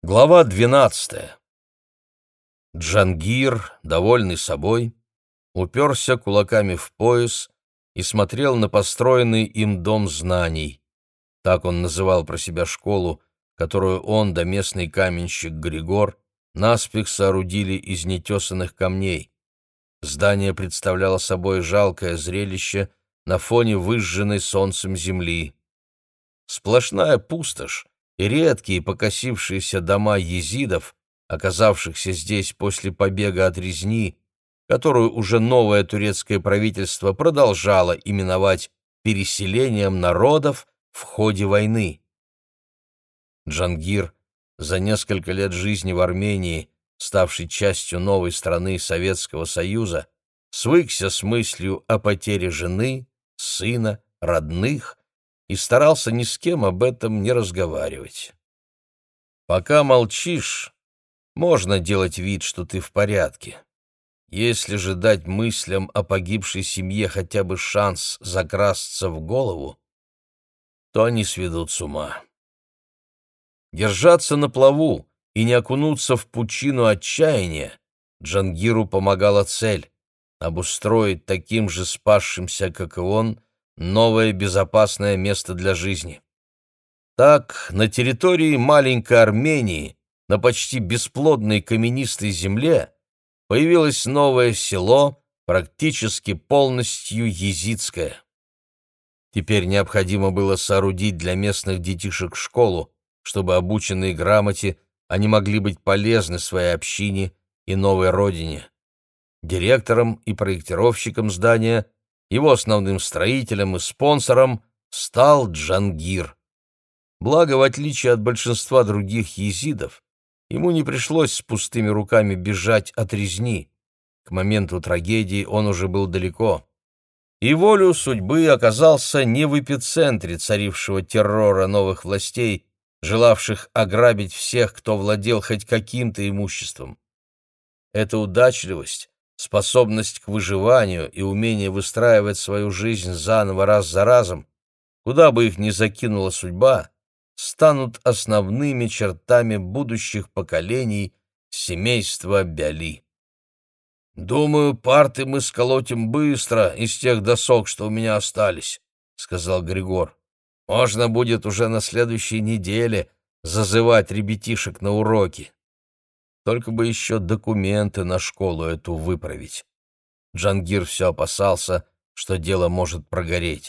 Глава 12. Джангир, довольный собой, уперся кулаками в пояс и смотрел на построенный им дом знаний. Так он называл про себя школу, которую он да местный каменщик Григор наспех соорудили из нетесанных камней. Здание представляло собой жалкое зрелище на фоне выжженной солнцем земли. Сплошная пустошь и редкие покосившиеся дома езидов, оказавшихся здесь после побега от резни, которую уже новое турецкое правительство продолжало именовать переселением народов в ходе войны. Джангир, за несколько лет жизни в Армении, ставший частью новой страны Советского Союза, свыкся с мыслью о потере жены, сына, родных и старался ни с кем об этом не разговаривать. Пока молчишь, можно делать вид, что ты в порядке. Если же дать мыслям о погибшей семье хотя бы шанс закрасться в голову, то они сведут с ума. Держаться на плаву и не окунуться в пучину отчаяния Джангиру помогала цель — обустроить таким же спасшимся, как и он, новое безопасное место для жизни. Так, на территории маленькой Армении, на почти бесплодной каменистой земле, появилось новое село, практически полностью езидское. Теперь необходимо было соорудить для местных детишек школу, чтобы, обученные грамоте, они могли быть полезны своей общине и новой родине. Директором и проектировщиком здания, его основным строителем и спонсором стал Джангир. Благо, в отличие от большинства других езидов, ему не пришлось с пустыми руками бежать от резни. К моменту трагедии он уже был далеко. И волю судьбы оказался не в эпицентре царившего террора новых властей, желавших ограбить всех, кто владел хоть каким-то имуществом. Эта удачливость, способность к выживанию и умение выстраивать свою жизнь заново раз за разом, куда бы их ни закинула судьба, станут основными чертами будущих поколений семейства Бяли. «Думаю, парты мы сколотим быстро из тех досок, что у меня остались», — сказал Григор. «Можно будет уже на следующей неделе зазывать ребятишек на уроки. Только бы еще документы на школу эту выправить». Джангир все опасался, что дело может прогореть.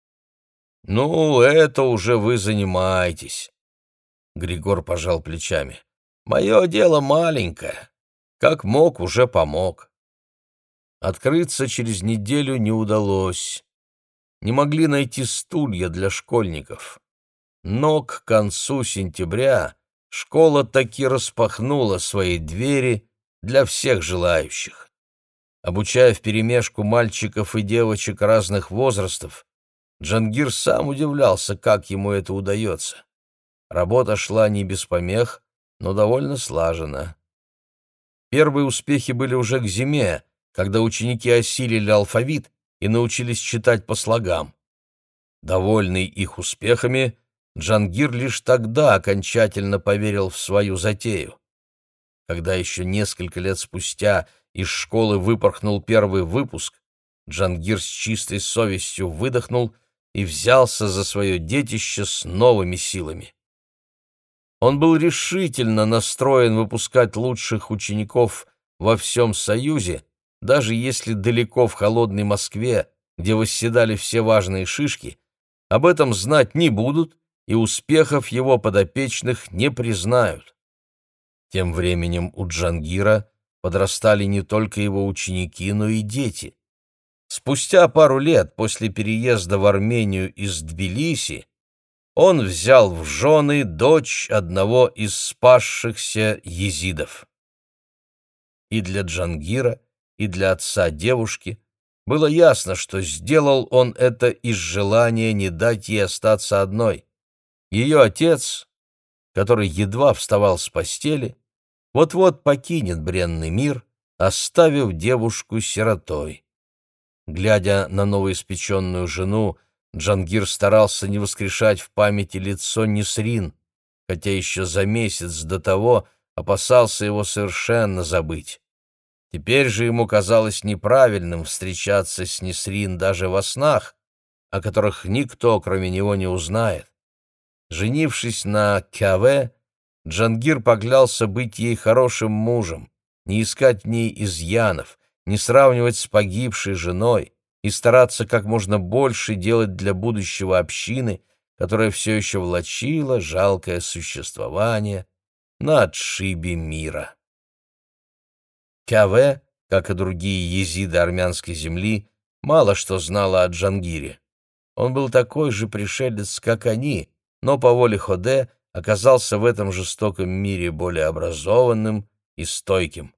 «Ну, это уже вы занимаетесь», — Григор пожал плечами. «Мое дело маленькое. Как мог, уже помог». Открыться через неделю не удалось. Не могли найти стулья для школьников. Но к концу сентября школа таки распахнула свои двери для всех желающих. Обучая вперемешку мальчиков и девочек разных возрастов, Джангир сам удивлялся, как ему это удается. Работа шла не без помех, но довольно слаженно. Первые успехи были уже к зиме, когда ученики осилили алфавит и научились читать по слогам. Довольный их успехами, Джангир лишь тогда окончательно поверил в свою затею. Когда еще несколько лет спустя из школы выпорхнул первый выпуск, Джангир с чистой совестью выдохнул и взялся за свое детище с новыми силами. Он был решительно настроен выпускать лучших учеников во всем Союзе, даже если далеко в холодной Москве, где восседали все важные шишки, об этом знать не будут и успехов его подопечных не признают. Тем временем у Джангира подрастали не только его ученики, но и дети. Спустя пару лет после переезда в Армению из Тбилиси он взял в жены дочь одного из спасшихся езидов. И для Джангира, и для отца девушки было ясно, что сделал он это из желания не дать ей остаться одной. Ее отец, который едва вставал с постели, вот-вот покинет бренный мир, оставив девушку сиротой. Глядя на новоиспеченную жену, Джангир старался не воскрешать в памяти лицо Несрин. хотя еще за месяц до того опасался его совершенно забыть. Теперь же ему казалось неправильным встречаться с Несрин даже во снах, о которых никто, кроме него, не узнает. Женившись на Кяве, Джангир поклялся быть ей хорошим мужем, не искать в ней изъянов, не сравнивать с погибшей женой и стараться как можно больше делать для будущего общины, которая все еще влачила жалкое существование на отшибе мира. Кяве, как и другие езиды армянской земли, мало что знала о Джангире. Он был такой же пришелец, как они, но по воле Ходе оказался в этом жестоком мире более образованным и стойким.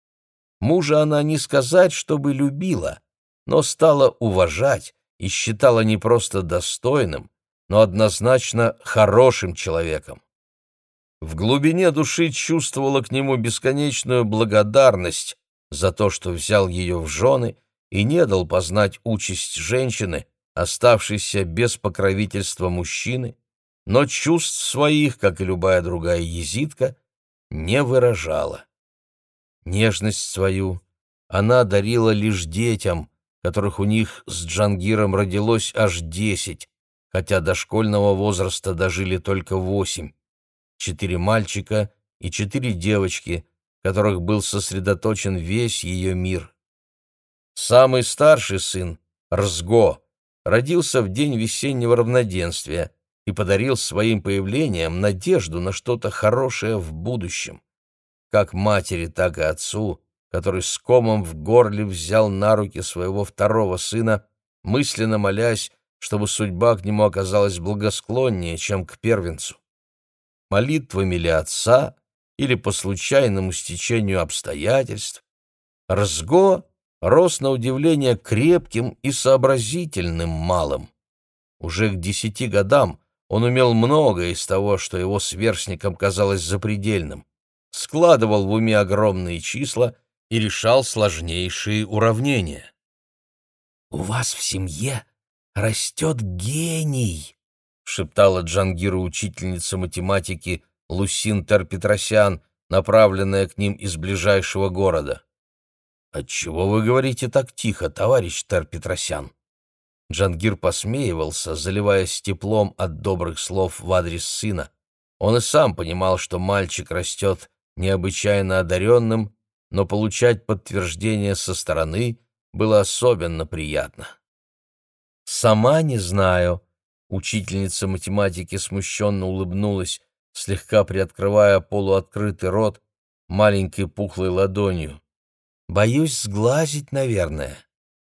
Мужа она не сказать, чтобы любила, но стала уважать и считала не просто достойным, но однозначно хорошим человеком. В глубине души чувствовала к нему бесконечную благодарность за то, что взял ее в жены и не дал познать участь женщины, оставшейся без покровительства мужчины, но чувств своих, как и любая другая езидка, не выражала. Нежность свою она дарила лишь детям, которых у них с Джангиром родилось аж 10, хотя до школьного возраста дожили только 8. 4 мальчика и 4 девочки, в которых был сосредоточен весь ее мир. Самый старший сын, Рзго, родился в день весеннего равноденствия и подарил своим появлением надежду на что-то хорошее в будущем. Как матери, так и отцу, который с комом в горле взял на руки своего второго сына, мысленно молясь, чтобы судьба к нему оказалась благосклоннее, чем к первенцу. Молитвами ли отца или по случайному стечению обстоятельств, Рзго рос на удивление крепким и сообразительным малым. Уже к 10 годам он умел многое из того, что его сверстникам казалось запредельным, складывал в уме огромные числа и решал сложнейшие уравнения. «У вас в семье растет гений», — шептала Джангиру учительница математики Лусин Тер-Петросян, направленная к ним из ближайшего города. «Отчего вы говорите так тихо, товарищ Тер-Петросян?» Джангир посмеивался, заливаясь теплом от добрых слов в адрес сына. Он и сам понимал, что мальчик растет необычайно одаренным, но получать подтверждение со стороны было особенно приятно. «Сама не знаю», — учительница математики смущенно улыбнулась, слегка приоткрывая полуоткрытый рот маленькой пухлой ладонью. «Боюсь сглазить, наверное».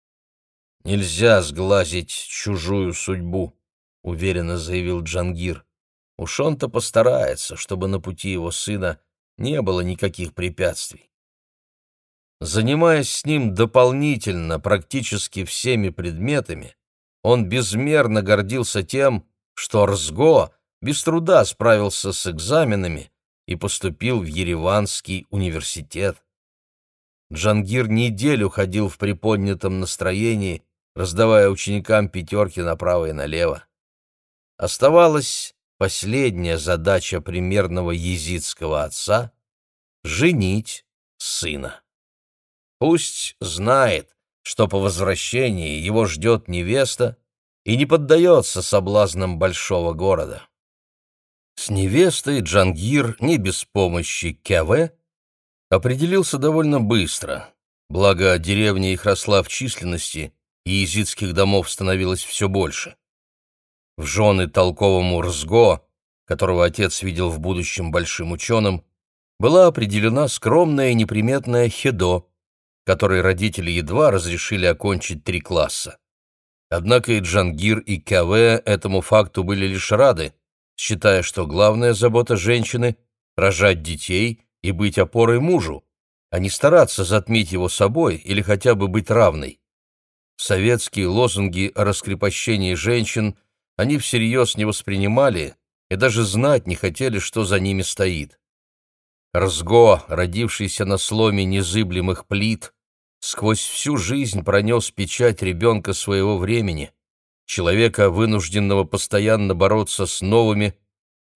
«Нельзя сглазить чужую судьбу», — уверенно заявил Джангир. «Уж он-то постарается, чтобы на пути его сына не было никаких препятствий». Занимаясь с ним дополнительно практически всеми предметами, он безмерно гордился тем, что Рзго без труда справился с экзаменами и поступил в Ереванский университет. Джангир неделю ходил в приподнятом настроении, раздавая ученикам 5 направо и налево. Оставалась последняя задача примерного езидского отца — женить сына. Пусть знает, что по возвращении его ждет невеста и не поддается соблазнам большого города. С невестой Джангир, не без помощи Кяве, определился довольно быстро, благо деревня их росла в численности, и езидских домов становилось все больше. В жены толковому Рзго, которого отец видел в будущем большим ученым, была определена скромная и неприметная Хедо, которой родители едва разрешили окончить 3 класса. Однако и Джангир, и Кяве этому факту были лишь рады, считая, что главная забота женщины — рожать детей и быть опорой мужу, а не стараться затмить его собой или хотя бы быть равной. Советские лозунги о раскрепощении женщин они всерьез не воспринимали и даже знать не хотели, что за ними стоит. Рзго, родившийся на сломе незыблемых плит, сквозь всю жизнь пронес печать ребенка своего времени, человека, вынужденного постоянно бороться с новыми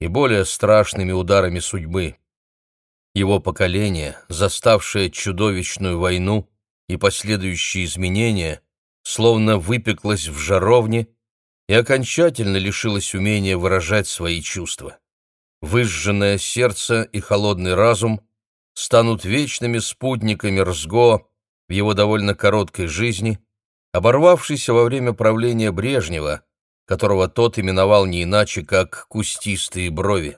и более страшными ударами судьбы. Его поколение, заставшее чудовищную войну и последующие изменения, словно выпеклось в жаровне и окончательно лишилось умения выражать свои чувства. Выжженное сердце и холодный разум станут вечными спутниками Рсго в его довольно короткой жизни, оборвавшейся во время правления Брежнева, которого тот именовал не иначе, как «кустистые брови».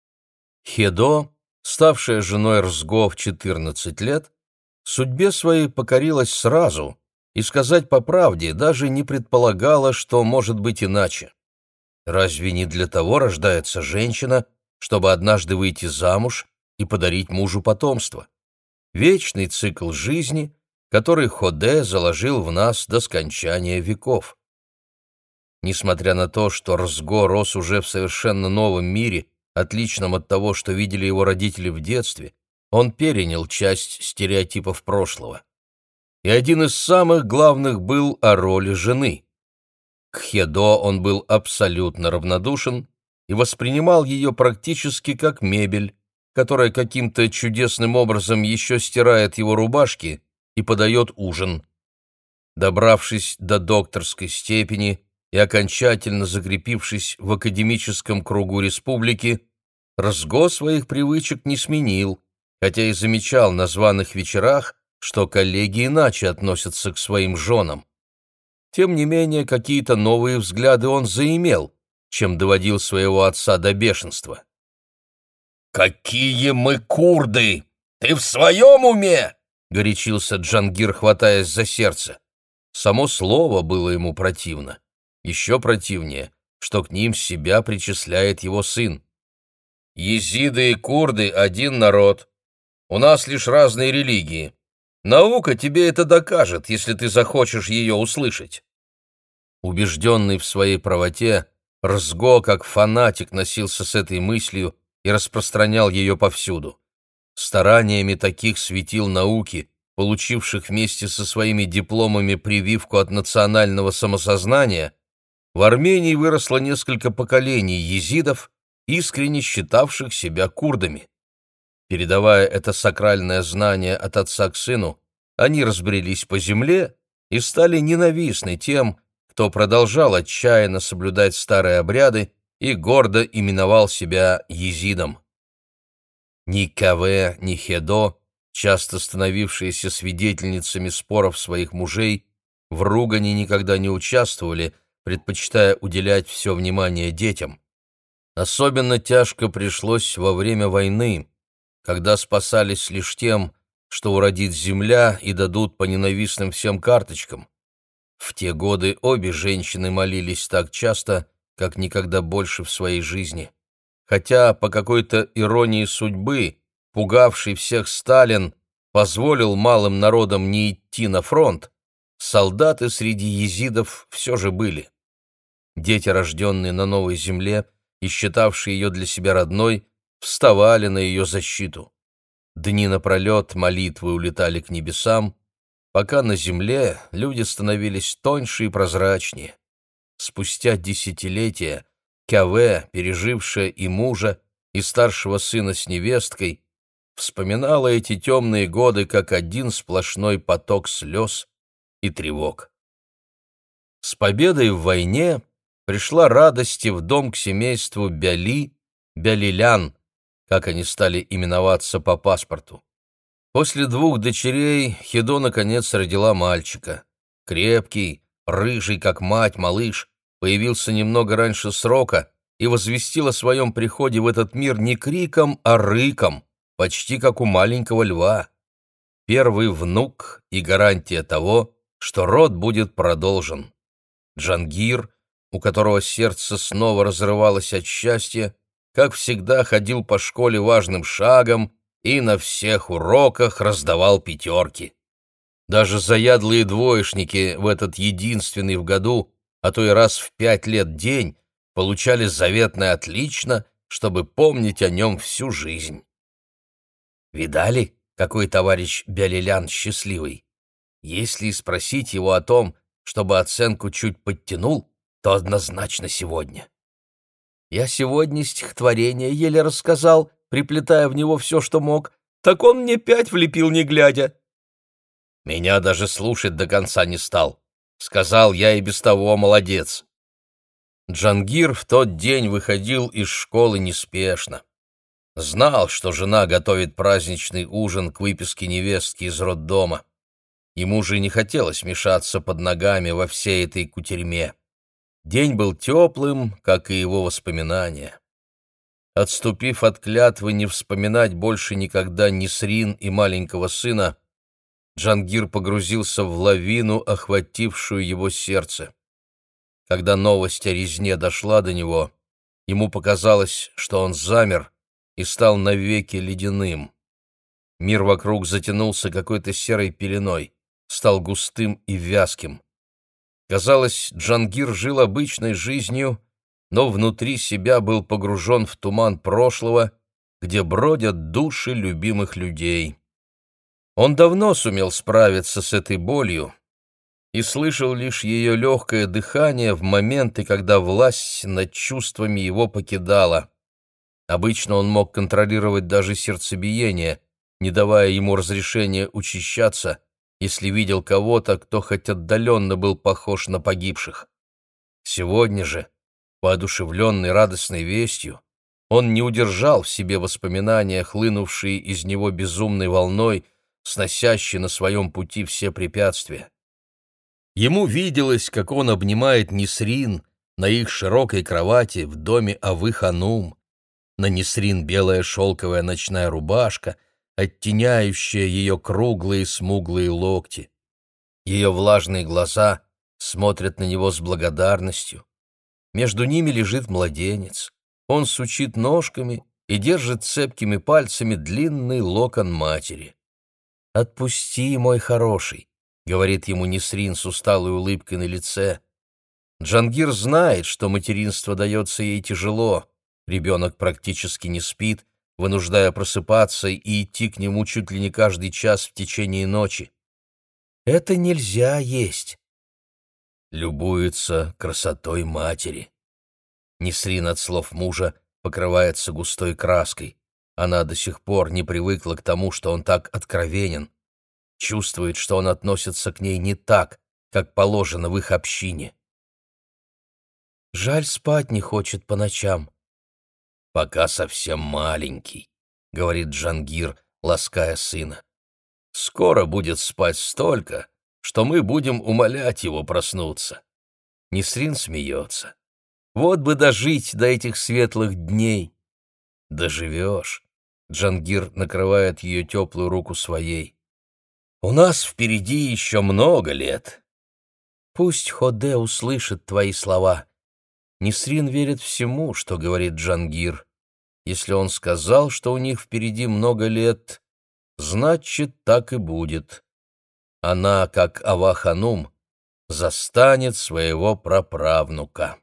Хедо, ставшая женой Рсго в 14 лет, судьбе своей покорилась сразу и, сказать по правде, даже не предполагала, что может быть иначе. Разве не для того рождается женщина, чтобы однажды выйти замуж и подарить мужу потомство? Вечный цикл жизни, который Ходе заложил в нас до скончания веков. Несмотря на то, что Рсго рос уже в совершенно новом мире, отличном от того, что видели его родители в детстве, он перенял часть стереотипов прошлого. И один из самых главных был о роли жены. К Хедо он был абсолютно равнодушен и воспринимал ее практически как мебель, которая каким-то чудесным образом еще стирает его рубашки и подает ужин. Добравшись до докторской степени и окончательно закрепившись в академическом кругу республики, Рсго своих привычек не сменил, хотя и замечал на званых вечерах, что коллеги иначе относятся к своим женам. Тем не менее, какие-то новые взгляды он заимел, чем доводил своего отца до бешенства. «Какие мы курды! Ты в своем уме?» — горячился Джангир, хватаясь за сердце. Само слово было ему противно. Еще противнее, что к ним себя причисляет его сын. «Езиды и курды — один народ. У нас лишь разные религии. Наука тебе это докажет, если ты захочешь ее услышать». Убежденный в своей правоте, Рсго как фанатик носился с этой мыслью и распространял ее повсюду. Стараниями таких светил науки, получивших вместе со своими дипломами прививку от национального самосознания, в Армении выросло несколько поколений езидов, искренне считавших себя курдами. Передавая это сакральное знание от отца к сыну, они разбрелись по земле и стали ненавистны тем, кто продолжал отчаянно соблюдать старые обряды и гордо именовал себя езидом. Ни Каве, ни Хедо, часто становившиеся свидетельницами споров своих мужей, в ругани никогда не участвовали, предпочитая уделять все внимание детям. Особенно тяжко пришлось во время войны, когда спасались лишь тем, что уродит земля и дадут по ненавистным всем карточкам. В те годы обе женщины молились так часто, как никогда больше в своей жизни. Хотя, по какой-то иронии судьбы, пугавший всех Сталин позволил малым народам не идти на фронт, солдаты среди езидов все же были. Дети, рожденные на новой земле и считавшие ее для себя родной, вставали на ее защиту. Дни напролет молитвы улетали к небесам, пока на земле люди становились тоньше и прозрачнее. Спустя десятилетия Кяве, пережившая и мужа, и старшего сына с невесткой, вспоминала эти темные годы как один сплошной поток слез и тревог. С победой в войне пришла радость и в дом к семейству Бяли, Бялилян, как они стали именоваться по паспорту. После 2 дочерей Хедо наконец родила мальчика. Крепкий, рыжий, как мать, малыш появился немного раньше срока и возвестил о своем приходе в этот мир не криком, а рыком, почти как у маленького льва. Первый внук и гарантия того, что род будет продолжен. Джангир, у которого сердце снова разрывалось от счастья, как всегда ходил по школе важным шагом и на всех уроках раздавал 5. Даже заядлые двоечники в этот единственный в году, а то и раз в 5 лет день, получали заветное «отлично», чтобы помнить о нем всю жизнь. Видали, какой товарищ Бялилян счастливый? Если спросить его о том, чтобы оценку чуть подтянул, то однозначно сегодня. Я сегодня стихотворение еле рассказал, приплетая в него все, что мог, так он мне 5 влепил, не глядя. Меня даже слушать до конца не стал. Сказал, я и без того молодец. Джангир в тот день выходил из школы неспешно. Знал, что жена готовит праздничный ужин к выписке невестки из роддома. Ему же не хотелось мешаться под ногами во всей этой кутерьме. День был теплым, как и его воспоминания. Отступив от клятвы не вспоминать больше никогда Несрин и маленького сына, Джангир погрузился в лавину, охватившую его сердце. Когда новость о резне дошла до него, ему показалось, что он замер и стал навеки ледяным. Мир вокруг затянулся какой-то серой пеленой, стал густым и вязким. Казалось, Джангир жил обычной жизнью, но внутри себя был погружен в туман прошлого, где бродят души любимых людей. Он давно сумел справиться с этой болью и слышал лишь ее легкое дыхание в моменты, когда власть над чувствами его покидала. Обычно он мог контролировать даже сердцебиение, не давая ему разрешения учащаться, если видел кого-то, кто хоть отдаленно был похож на погибших. Сегодня же, воодушевленный радостной вестью, он не удержал в себе воспоминания, хлынувшие из него безумной волной, сносящей на своем пути все препятствия. Ему виделось, как он обнимает Несрин на их широкой кровати в доме Авы-ханум. На Несрин белая шелковая ночная рубашка, оттеняющая ее круглые смуглые локти. Ее влажные глаза смотрят на него с благодарностью. Между ними лежит младенец. Он сучит ножками и держит цепкими пальцами длинный локон матери. «Отпусти, мой хороший», — говорит ему Несрин с усталой улыбкой на лице. Джангир знает, что материнство дается ей тяжело. Ребенок практически не спит, вынуждая просыпаться и идти к нему чуть ли не каждый час в течение ночи. Это нельзя есть. Любуется красотой матери. Несрин от слов мужа покрывается густой краской. Она до сих пор не привыкла к тому, что он так откровенен. Чувствует, что он относится к ней не так, как положено в их общине. Жаль, спать не хочет по ночам. «Пока совсем маленький», — говорит Джангир, лаская сына. «Скоро будет спать столько, что мы будем умолять его проснуться». Несрин смеется. «Вот бы дожить до этих светлых дней». «Доживешь», — Джангир накрывает ее теплую руку своей. «У нас впереди еще много лет». «Пусть Ходе услышит твои слова». Несрин верит всему, что говорит Джангир. Если он сказал, что у них впереди много лет, значит, так и будет. Она, как Ава-ханум, застанет своего праправнука.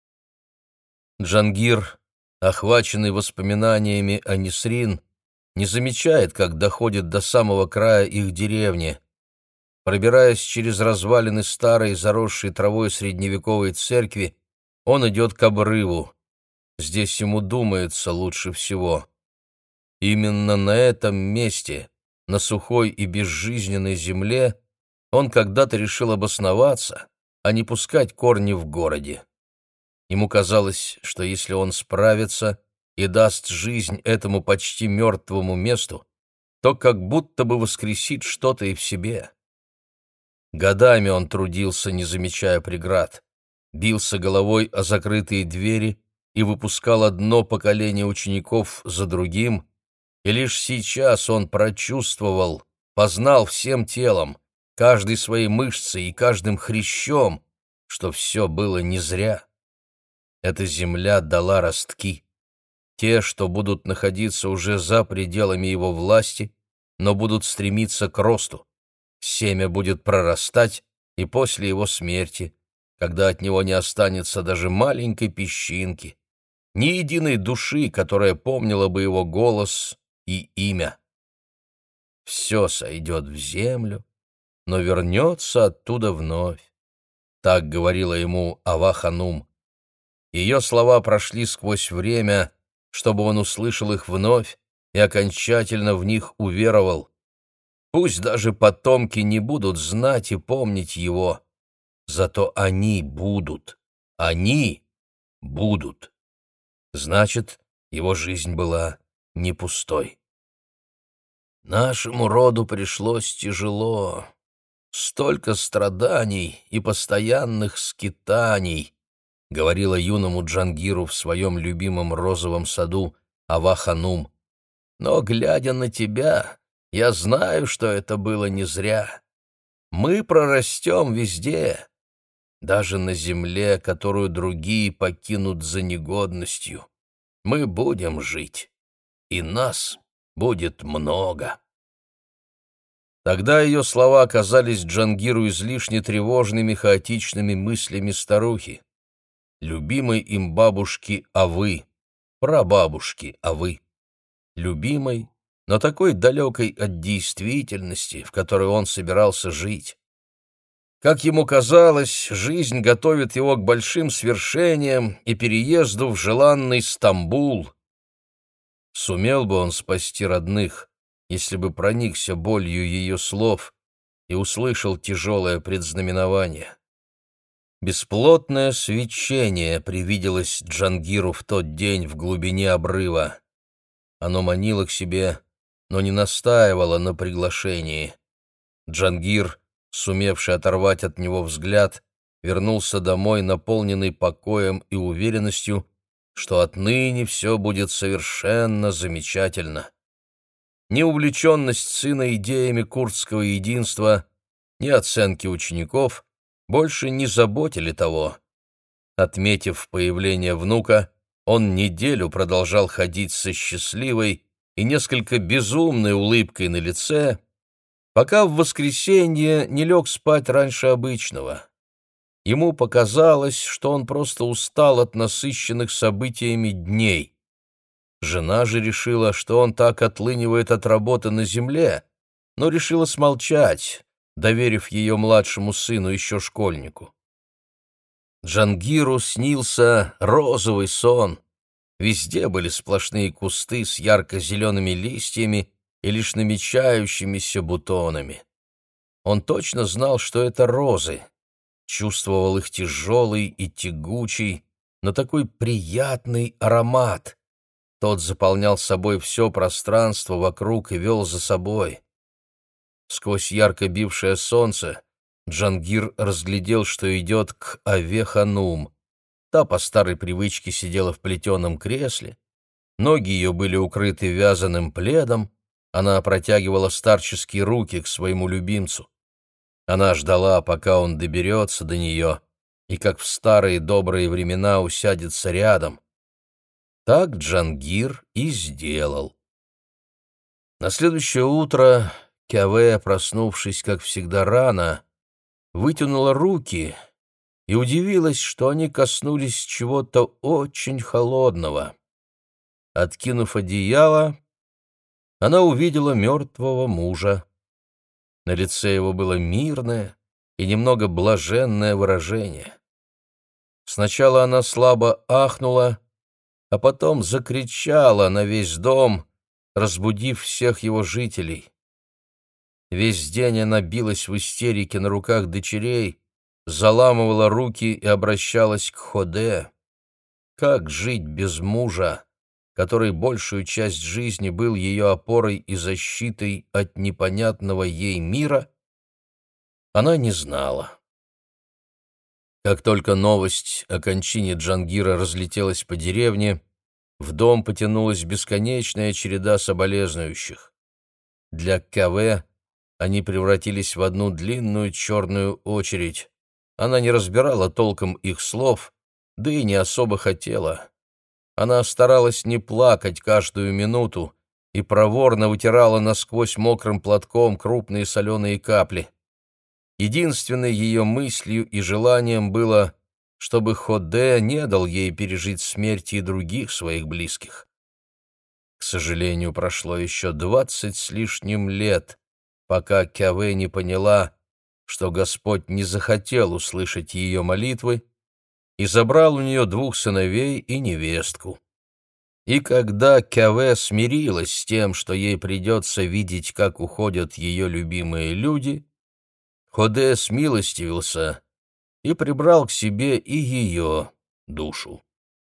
Джангир, охваченный воспоминаниями о Несрин, не замечает, как доходит до самого края их деревни. Пробираясь через развалины старой, заросшей травой средневековой церкви, он идет к обрыву. Здесь ему думается лучше всего. Именно на этом месте, на сухой и безжизненной земле, он когда-то решил обосноваться, а не пускать корни в городе. Ему казалось, что если он справится и даст жизнь этому почти мертвому месту, то как будто бы воскресит что-то и в себе. Годами он трудился, не замечая преград, бился головой о закрытые двери и выпускал одно поколение учеников за другим, и лишь сейчас он прочувствовал, познал всем телом, каждой своей мышцей и каждым хрящом, что все было не зря. Эта земля дала ростки, те, что будут находиться уже за пределами его власти, но будут стремиться к росту. Семя будет прорастать и после его смерти, когда от него не останется даже маленькой песчинки, ни единой души, которая помнила бы его голос и имя. Все сойдет в землю, но вернется оттуда вновь. Так говорила ему Ава-ханум. Ее слова прошли сквозь время, чтобы он услышал их вновь и окончательно в них уверовал. Пусть даже потомки не будут знать и помнить его, зато они будут. Они будут. Значит, его жизнь была не пустой. Нашему роду пришлось тяжело. Столько страданий и постоянных скитаний, говорила юному Джангиру в своем любимом розовом саду Ава-ханум. Но, глядя на тебя, я знаю, что это было не зря. Мы прорастем везде, даже на земле, которую другие покинут за негодностью. Мы будем жить, и нас будет много. Тогда ее слова оказались Джангиру излишне тревожными, хаотичными мыслями старухи, любимой им бабушки Авы, прабабушки Авы, любимой, но такой далекой от действительности, в которой он собирался жить. Как ему казалось, жизнь готовит его к большим свершениям и переезду в желанный Стамбул. Сумел бы он спасти родных, если бы проникся болью ее слов и услышал тяжелое предзнаменование. Бесплотное свечение привиделось Джангиру в тот день в глубине обрыва. Оно манило к себе, но не настаивало на приглашении. Джангир, сумевший оторвать от него взгляд, вернулся домой, наполненный покоем и уверенностью, что отныне все будет совершенно замечательно. Ни увлеченность сына идеями курдского единства, ни оценки учеников больше не заботили того. Отметив появление внука, он неделю продолжал ходить со счастливой и несколько безумной улыбкой на лице, пока в воскресенье не лег спать раньше обычного. Ему показалось, что он просто устал от насыщенных событиями дней. Жена же решила, что он так отлынивает от работы на земле, но решила смолчать, доверив ее младшему сыну, еще школьнику. Джангиру снился розовый сон. Везде были сплошные кусты с ярко-зелеными листьями и лишь намечающимися бутонами. Он точно знал, что это розы, чувствовал их тяжелый и тягучий, но такой приятный аромат. Тот заполнял собой все пространство вокруг и вел за собой. Сквозь ярко бившее солнце Джангир разглядел, что идет к Аве-ханум. Та по старой привычке сидела в плетеном кресле, ноги ее были укрыты вязаным пледом, она протягивала старческие руки к своему любимцу. Она ждала, пока он доберется до нее, и, как в старые добрые времена, усядется рядом. Так Джангир и сделал. На следующее утро Кяве, проснувшись, как всегда, рано, вытянула руки и удивилась, что они коснулись чего-то очень холодного. Откинув одеяло, она увидела мертвого мужа. На лице его было мирное и немного блаженное выражение. Сначала она слабо ахнула, а потом закричала на весь дом, разбудив всех его жителей. Весь день она билась в истерике на руках дочерей, заламывала руки и обращалась к Ходе. Как жить без мужа, который большую часть жизни был ее опорой и защитой от непонятного ей мира, она не знала. Как только новость о кончине Джангира разлетелась по деревне, в дом потянулась бесконечная череда соболезнующих. Для Кяве они превратились в одну длинную черную очередь. Она не разбирала толком их слов, да и не особо хотела. Она старалась не плакать каждую минуту и проворно вытирала насквозь мокрым платком крупные соленые капли. Единственной ее мыслью и желанием было, чтобы Ходе не дал ей пережить смерти и других своих близких. К сожалению, прошло еще 20 с лишним лет, пока Кяве не поняла, что Господь не захотел услышать ее молитвы и забрал у нее 2 сыновей и невестку. И когда Кяве смирилась с тем, что ей придется видеть, как уходят ее любимые люди, Ходе смилостивился и прибрал к себе и ее душу.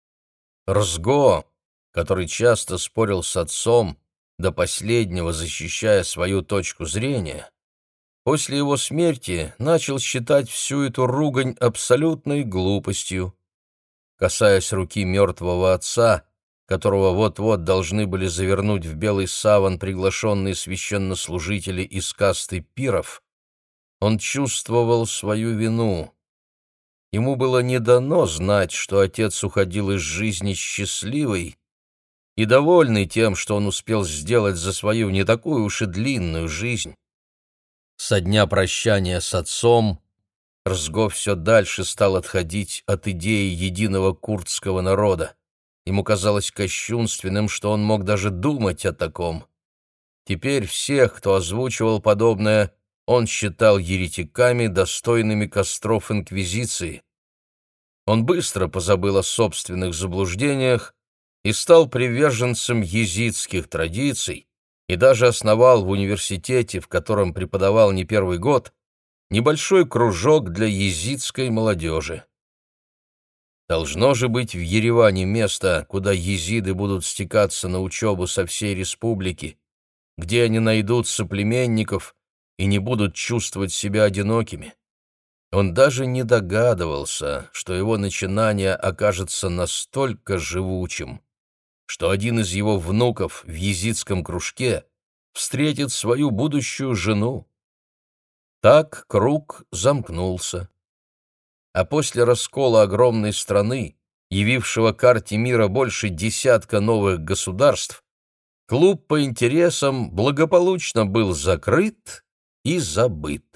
Рзго, который часто спорил с отцом, до последнего защищая свою точку зрения, после его смерти начал считать всю эту ругань абсолютной глупостью. Касаясь руки мертвого отца, которого вот-вот должны были завернуть в белый саван приглашенные священнослужители из касты пиров, он чувствовал свою вину. Ему было не дано знать, что отец уходил из жизни счастливый и довольный тем, что он успел сделать за свою не такую уж и длинную жизнь. Со дня прощания с отцом Рзго все дальше стал отходить от идеи единого курдского народа. Ему казалось кощунственным, что он мог даже думать о таком. Теперь всех, кто озвучивал подобное, он считал еретиками, достойными костров инквизиции. Он быстро позабыл о собственных заблуждениях и стал приверженцем езидских традиций и даже основал в университете, в котором преподавал не первый год, небольшой кружок для езидской молодежи. Должно же быть в Ереване место, куда езиды будут стекаться на учебу со всей республики, где они найдут соплеменников и не будут чувствовать себя одинокими. Он даже не догадывался, что его начинание окажется настолько живучим, что один из его внуков в езидском кружке встретит свою будущую жену. Так круг замкнулся. А после раскола огромной страны, явившего карте мира больше десятка новых государств, клуб по интересам благополучно был закрыт и забыт.